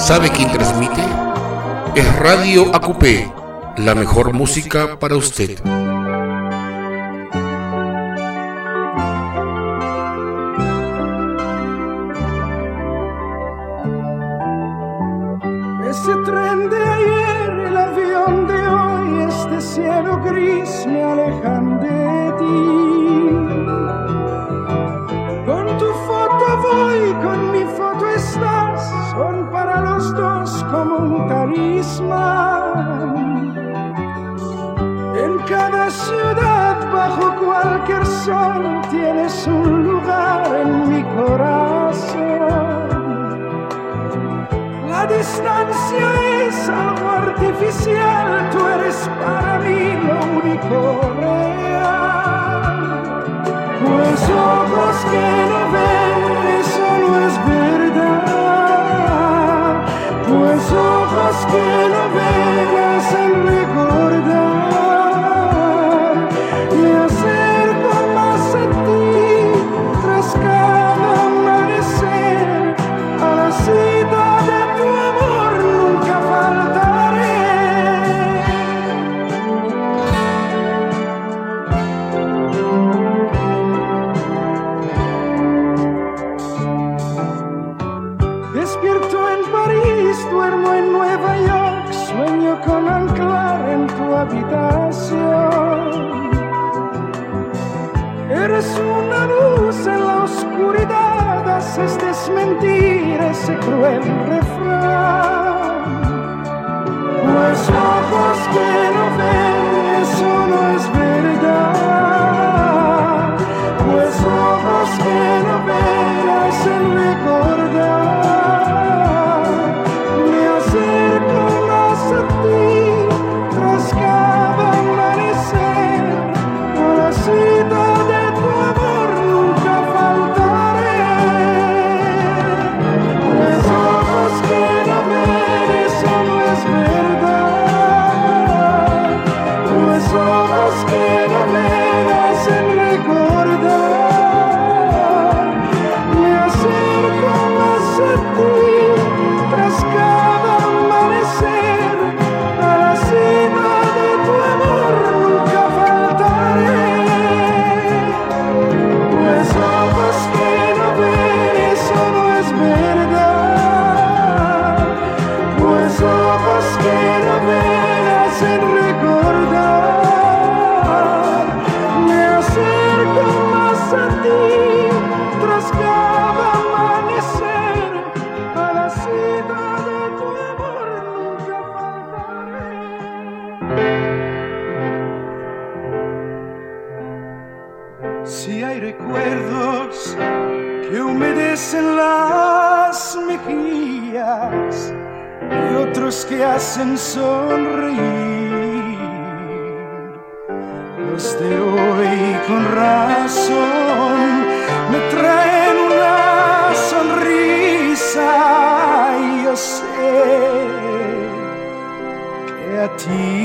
¿Sabe quién transmite? Es Radio ACUPE, la mejor música para usted. Ese tren de ayer, el avión de hoy, este cielo gris me alejan de ti. Con tu foto voy, con mi foto estás, son para los dos como un talismán. En cada ciudad, bajo cualquier sol, tienes un lugar en mi corazón. La distancia es algo artificial, tú eres para mí lo único real. Pues ojos que no ven, eso no es verdad. Pues ojos que no ven hacen recordar. Me acerco más a ti tras cada amanecer, a la cita de tu amor nunca faltaré. Despierto en París, duermo en Nueva York, sueño con anclar en tu habitación. Eres una luz en la oscuridad, haces desmentir ese cruel refrán. Pues ojos que no ven, eso no es verdad. Pues ojos que no ven hacen recordar. Me acerco más a ti tras cada amanecer, a la cita de tu amor nunca faltaré. Pues ojos que no ven, eso no es verdad. Pues ojos que no ven hacen recordar. Me acerco más a ti tras cada amanecer, a la cita de tu amor nunca faltaré. Pues ojos que no ven, eso no es verdad. Pues ojos que no ven hacen recordar. Me acerco más a ti tras cada amanecer, a la cita de tu amor nunca faltaré. Si hay recuerdos que humedecen las mejillas y otros que hacen sonreír, los de hoy con razón me traen una sonrisa. Y yo sé que a ti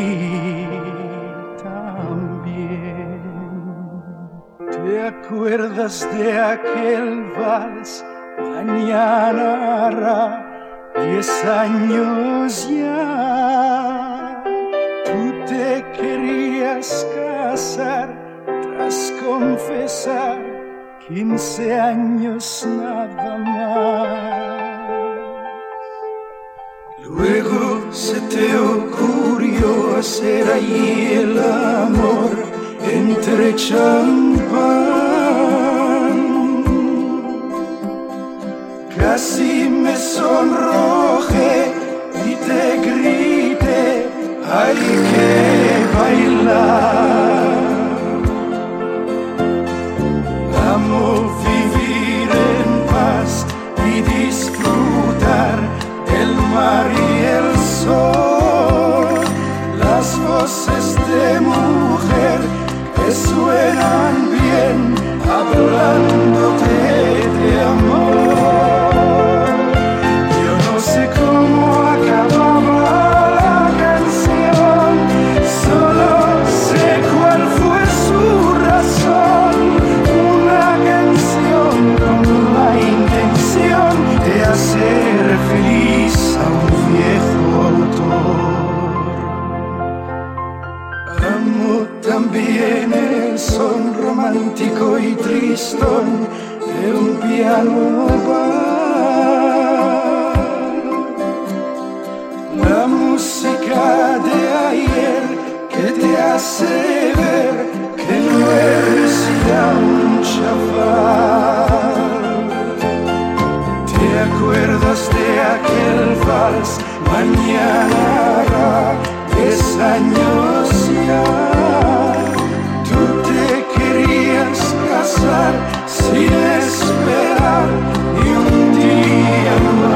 también. ¿Te acuerdas de aquel vals? Mañana hará 10 años ya. Tú te querías casar tras confesar 15 años nada más. Luego se te ocurrió hacer allí el amor entre champán. Casi me sonrojé y te grité, hay que bailar. Amo vivir en paz y disfrutar del mar y el sol. Las voces de mujer que suenan bien hablándote de amor. Yo no sé cómo acababa la canción, solo sé cuál fue su razón. Una canción con la intención de hacer feliz a también el son romántico y tristón de un piano bar. La música de ayer que te hace ver que no eres ya un chaval. ¿Te acuerdas de aquel vals? Mañana hará 10 años ya. Tú te querías casar sin esperar ni un día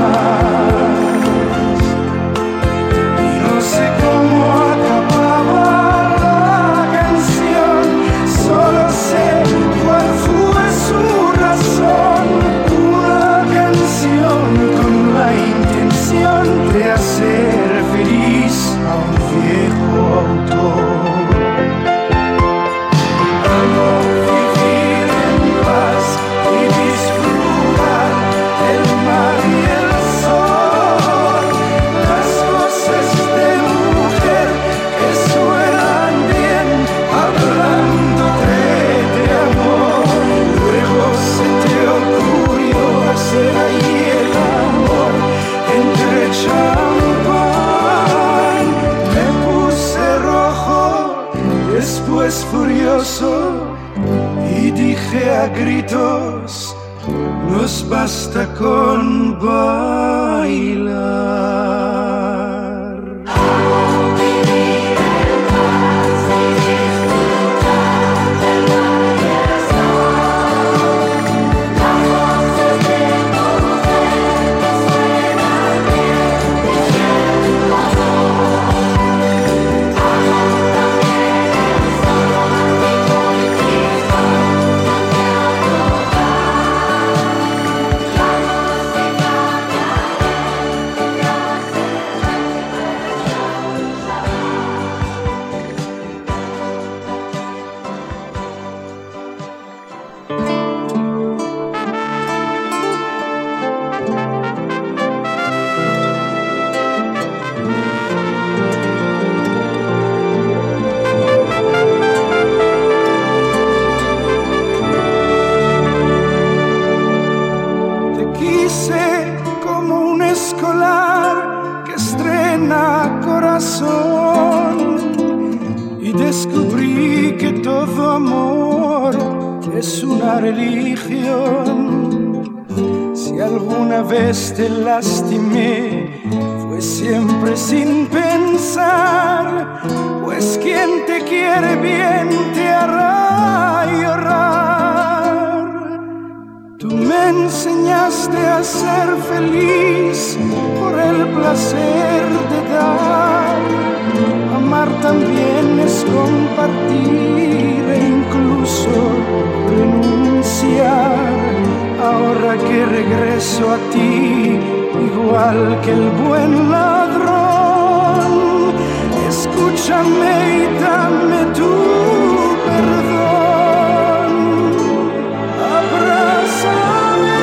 más. Y no sé cómo acababa la canción, solo sé cuál fue su razón. Una canción con la intención de hacer feliz a un viejo autor. Amo vivir en paz y disfrutar el mar y el sol, las voces de mujer que suenan bien hablándote de amor. Luego se te ocurrió hacer ahí el amor entre champán. Me puse rojo, después furioso, y dije a gritos: nos basta con bailar. Y descubrí que todo amor es una religión. Si alguna vez te lastimé, fue siempre sin pensar, pues quien te quiere bien te hará llorar. Tú me enseñaste a ser feliz por el placer de dar. Amar también es compartir e incluso renunciar. Ahora que regreso a ti, igual que el buen ladrón, escúchame y dame tu perdón. Abrázame,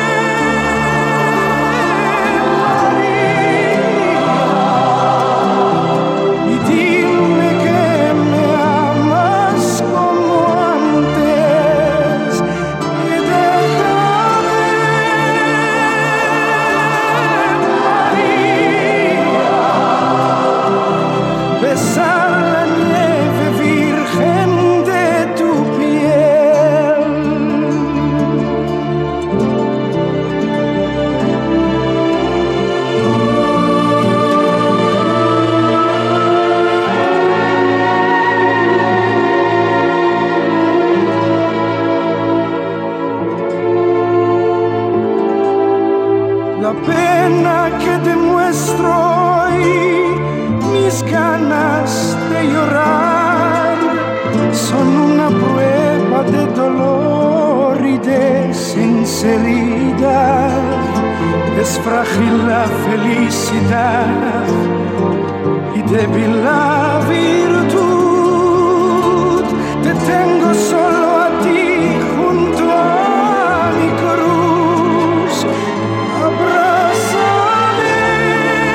María, y dime que me amas como antes. Y déjame, María, besar la nieve virgen de tu piel. La pena que demuestro hoy, mis ganas de llorar, son una prueba de dolor y de sinceridad. Es frágil la felicidad y débil la virtud. Te tengo solo a ti junto a mi cruz. Abrázame,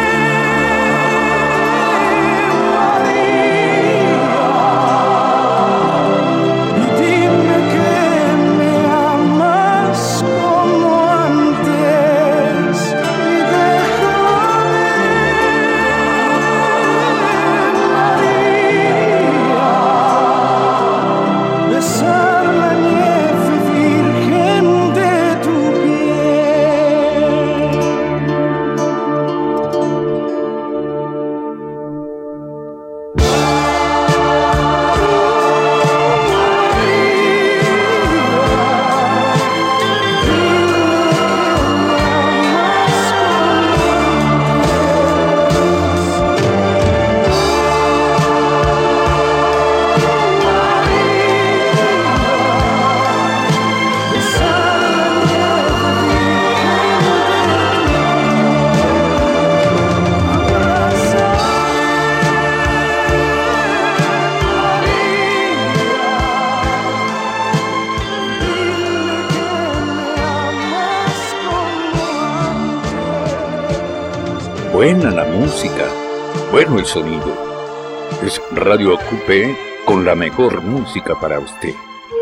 María, besar la nieve virgen de tu Buena la música, bueno el sonido. Es Radio Acupé con la mejor música para usted.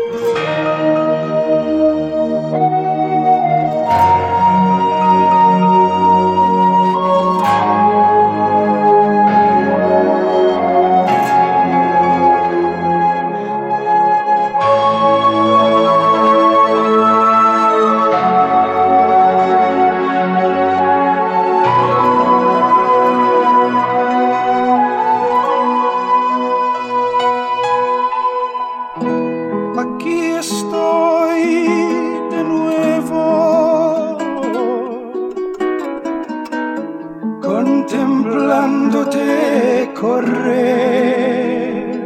contemplándote correr.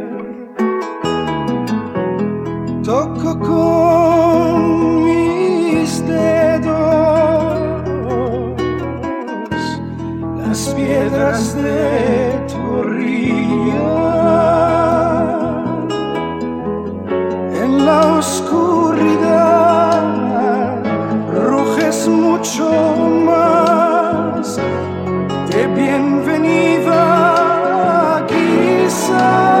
Toco con mis dedos las piedras de tu orilla. En la oscuridad ruges mucho más de bienvenida quizá.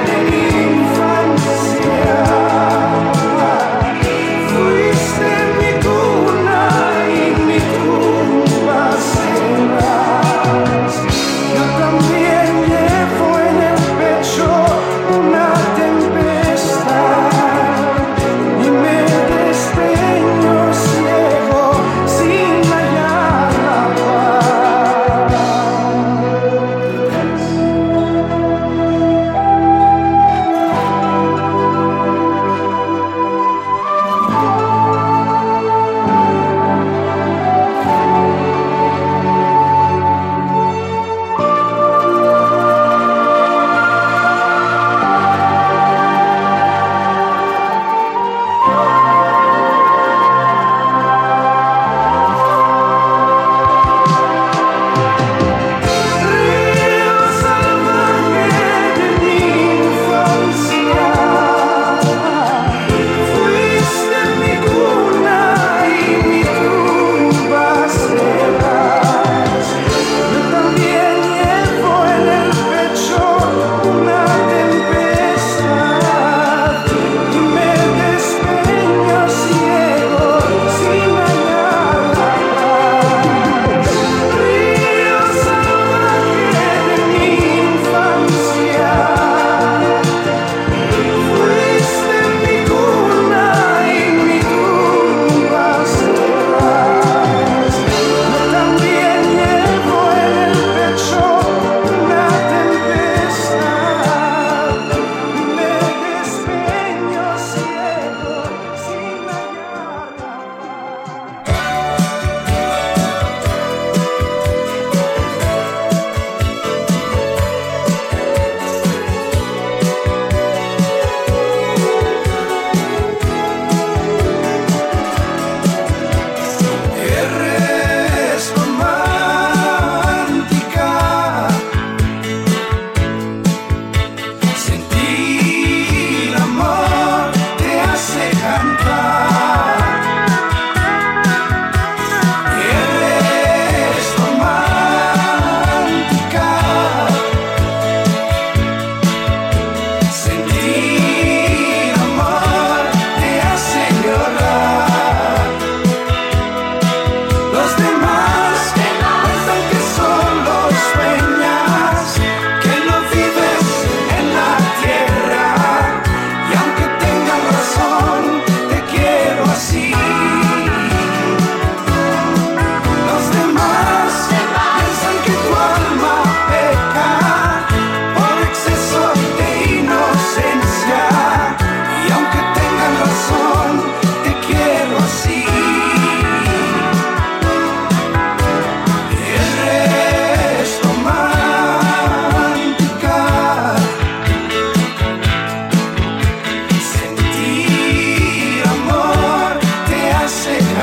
Fuiste mi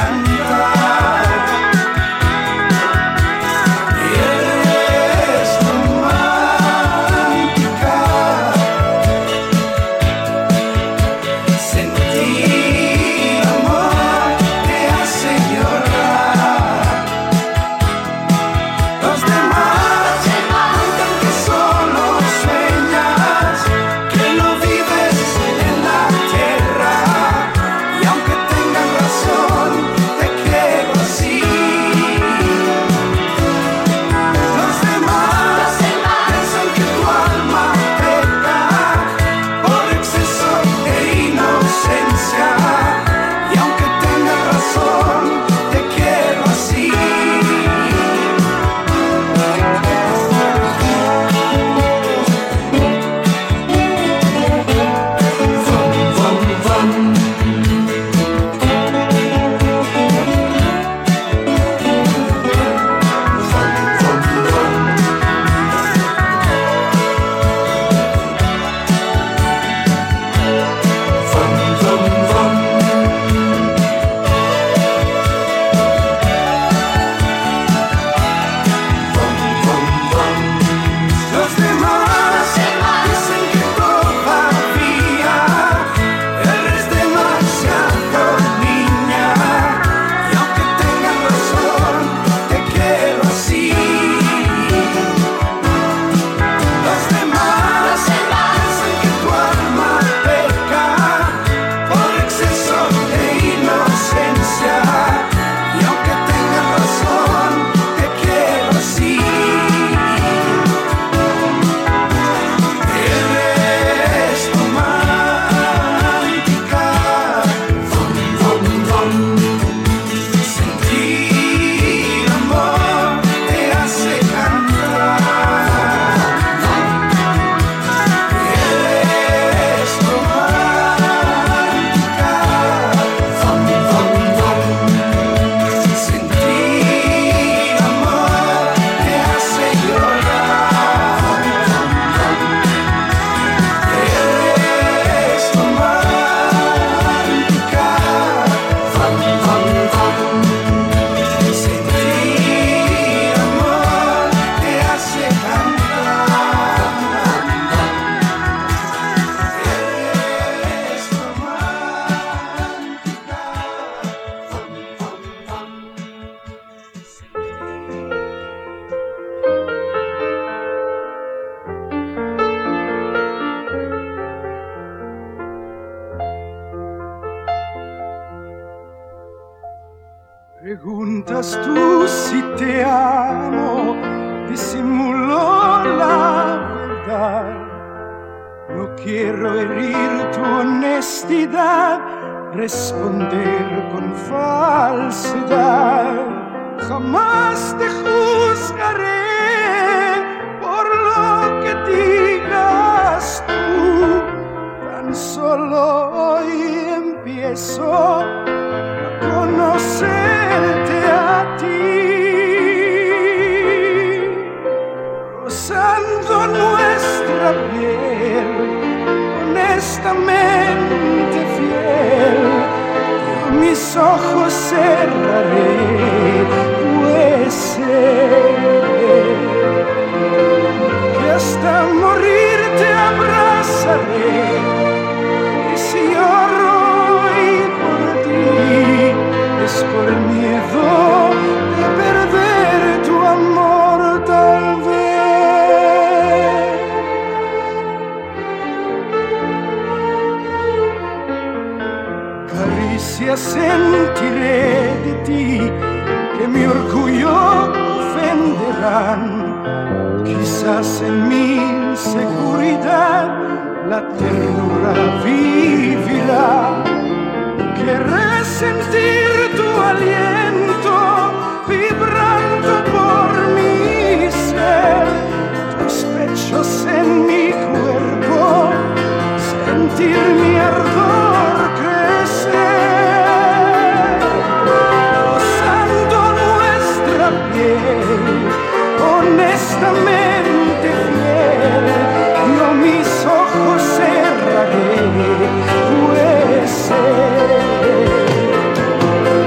Preguntas tú si te amo, disimulo la verdad. No quiero herir tu honestidad, responder con falsedad. Jamás te juzgaré por lo que digas tú. Tan solo hoy empiezo a conocerte a ti, rozando nuestra piel, honestamente fiel. Yo mis ojos cerraré, pues sé que hasta morir te abrazaré. Y si lloro hoy por ti, es por el miedo de perder tu amor, tal vez. Caricias sentiré de ti que mi orgullo ofenderán. Quizás en mi inseguridad la ternura vivirá. Querré sentir tu aliento vibrando por mi ser, tus pechos en mi cuerpo, sentir mi ardor crecer, rozando nuestra piel, honestamente fiel. Yo mis ojos cerraré, pues sé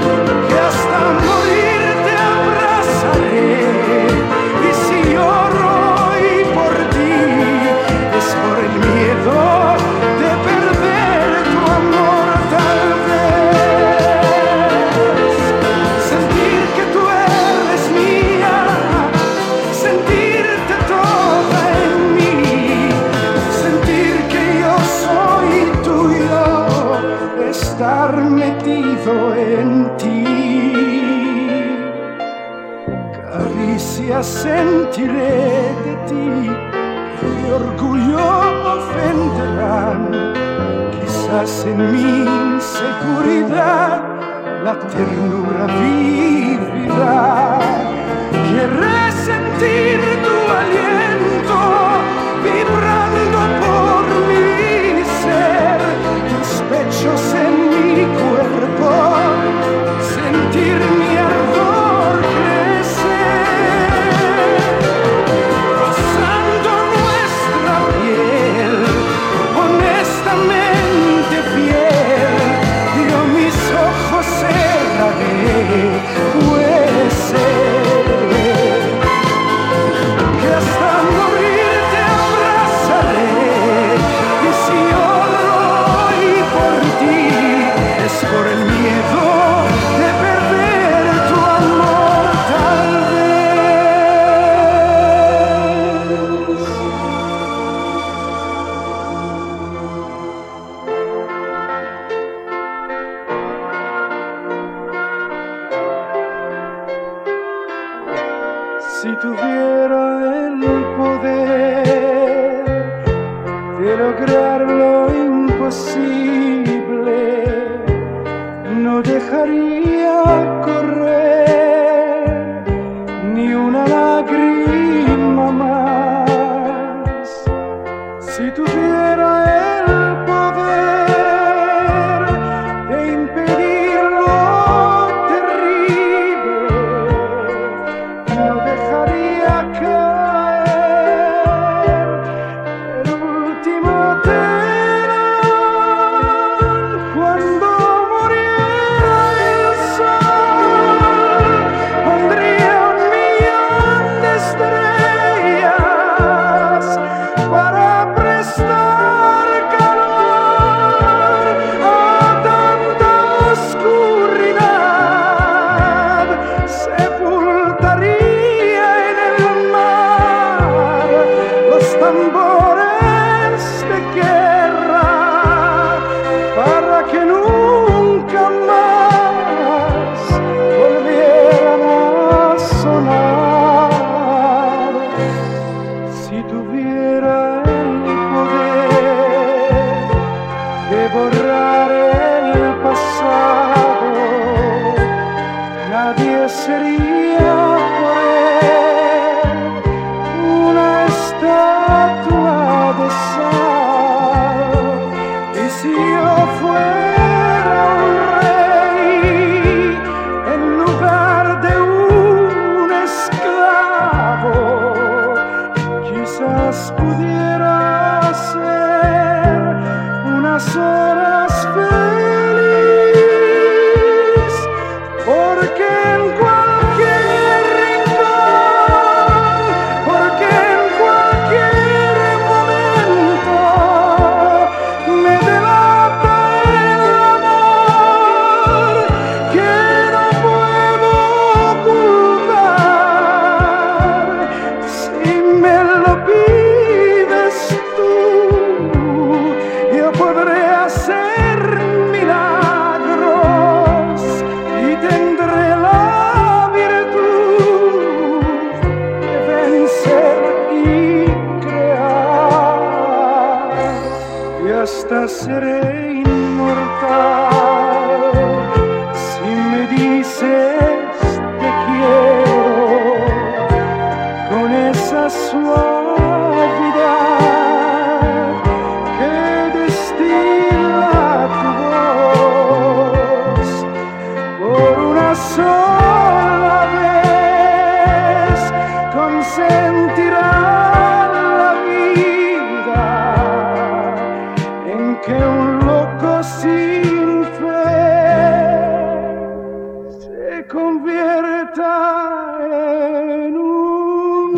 quizás sentiré de ti, mi orgullo ofenderán, quizás en mi inseguridad la ternura vivirá. Querré sentir tu aliento vibrando por mi ser, tus pechos en mi cuerpo, sentir mi ardor crecer, rozando nuestra piel, honestamente fiel, yo mis ojos cerraré, pues sé que hasta morir te abrazaré, y si oro hoy por ti es por el miedo de perder tu amor tal vez. Si tuviera el poder de lograr lo imposible, no dejaría correr ni una lágrima más. Si tuviera el poder de impedir lo terrible, no dejaría caer el último telón. Cuando muriera el sol, pondría 1.000.000 de estrellas para prestar calor a tanta oscuridad. Sepultaría en el mar los tambores de guerra para que nunca más volvieran a sonar. Si tuviera el poder de borrar el pasado, nadie sería por él una estatua de sal. Y si yo fuera un rey en lugar de un esclavo, quizás pudiera ser unas horas feliz, porque en cualquier rincón, porque en cualquier momento me delata el amor que no puedo ocultar. Si me lo pides tú, yo podré hacer milagros y tendré la virtud de vencer y crear, y hasta seré inmortal si me dices te quiero con esa suavidad que destila tu voz. Por una sola vez consentirá la vida en que un loco sin fe se convierta en un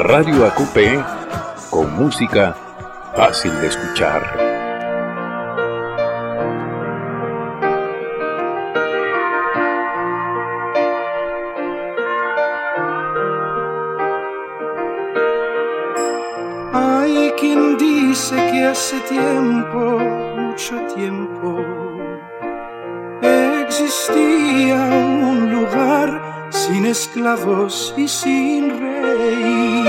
Radio AQP, con música fácil de escuchar. Hay quien dice que hace tiempo, mucho tiempo, existía un lugar sin esclavos y sin rey.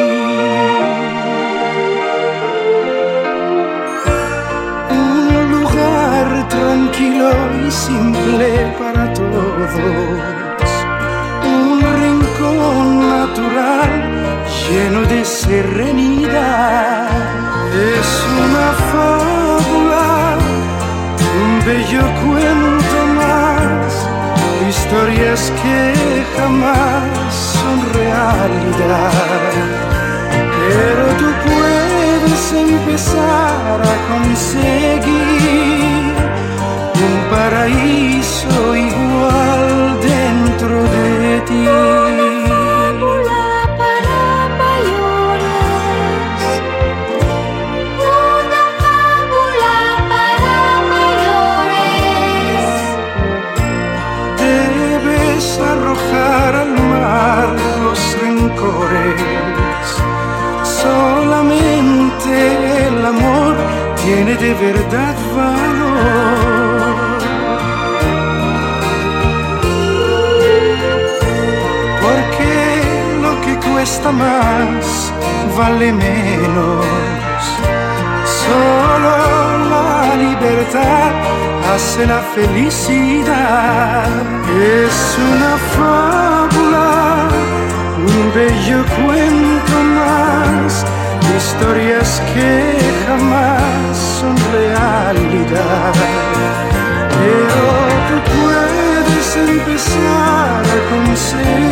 Un lugar tranquilo y simple para todos. Un rincón natural lleno de serenidad. Es una fábula, un bello cuento más, historias que jamás son realidad. Pero tú puedes empezar a conseguir un paraíso igual dentro de ti. Solamente el amor tiene de verdad valor. Porque lo que cuesta más vale menos. Solo la libertad hace la felicidad. Es una fábula, un bello cuento más, historias que jamás son realidad. Pero tú puedes empezar a conseguir